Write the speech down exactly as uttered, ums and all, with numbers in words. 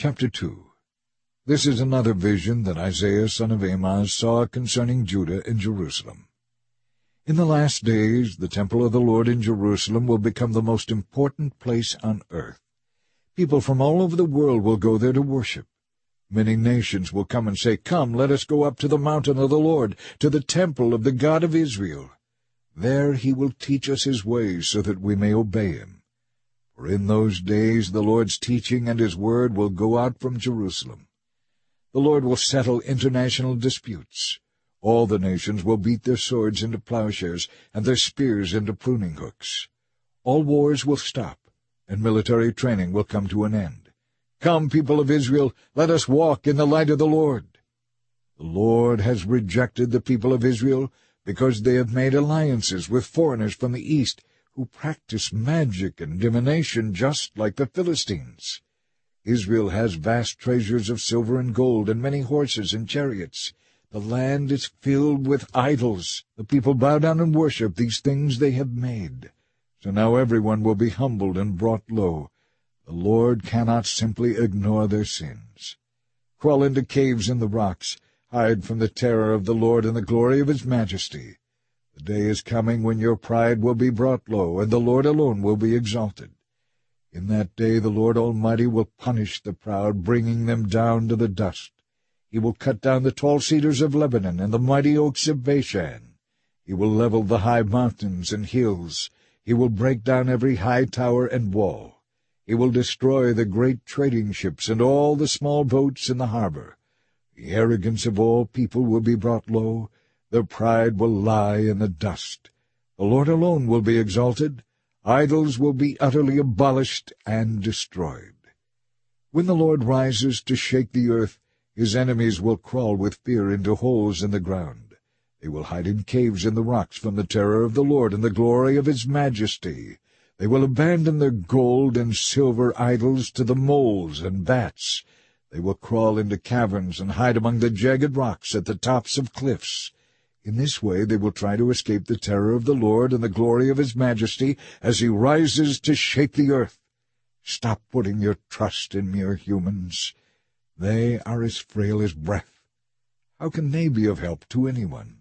Chapter two. This is another vision that Isaiah son of Amoz saw concerning Judah and Jerusalem. In the last days the temple of the Lord in Jerusalem will become the most important place on earth. People from all over the world will go there to worship. Many nations will come and say, "Come, let us go up to the mountain of the Lord, to the temple of the God of Israel. There he will teach us his ways, so that we may obey him." For in those days the Lord's teaching and his word will go out from Jerusalem. The Lord will settle international disputes. All the nations will beat their swords into plowshares and their spears into pruning hooks. All wars will stop, and military training will come to an end. Come, people of Israel, let us walk in the light of the Lord. The Lord has rejected the people of Israel because they have made alliances with foreigners from the east who practice magic and divination just like the Philistines. Israel has vast treasures of silver and gold and many horses and chariots. The land is filled with idols. The people bow down and worship these things they have made. So now everyone will be humbled and brought low. The Lord cannot simply ignore their sins. Crawl into caves in the rocks. Hide from the terror of the Lord and the glory of his majesty. The day is coming when your pride will be brought low, and the Lord alone will be exalted. In that day the Lord Almighty will punish the proud, bringing them down to the dust. He will cut down the tall cedars of Lebanon and the mighty oaks of Bashan. He will level the high mountains and hills. He will break down every high tower and wall. He will destroy the great trading ships and all the small boats in the harbor. The arrogance of all people will be brought low. Their pride will lie in the dust. The Lord alone will be exalted. Idols will be utterly abolished and destroyed. When the Lord rises to shake the earth, his enemies will crawl with fear into holes in the ground. They will hide in caves in the rocks from the terror of the Lord and the glory of his majesty. They will abandon their gold and silver idols to the moles and bats. They will crawl into caverns and hide among the jagged rocks at the tops of cliffs. In this way they will try to escape the terror of the Lord and the glory of his majesty as he rises to shake the earth. Stop putting your trust in mere humans. They are as frail as breath. How can they be of help to anyone?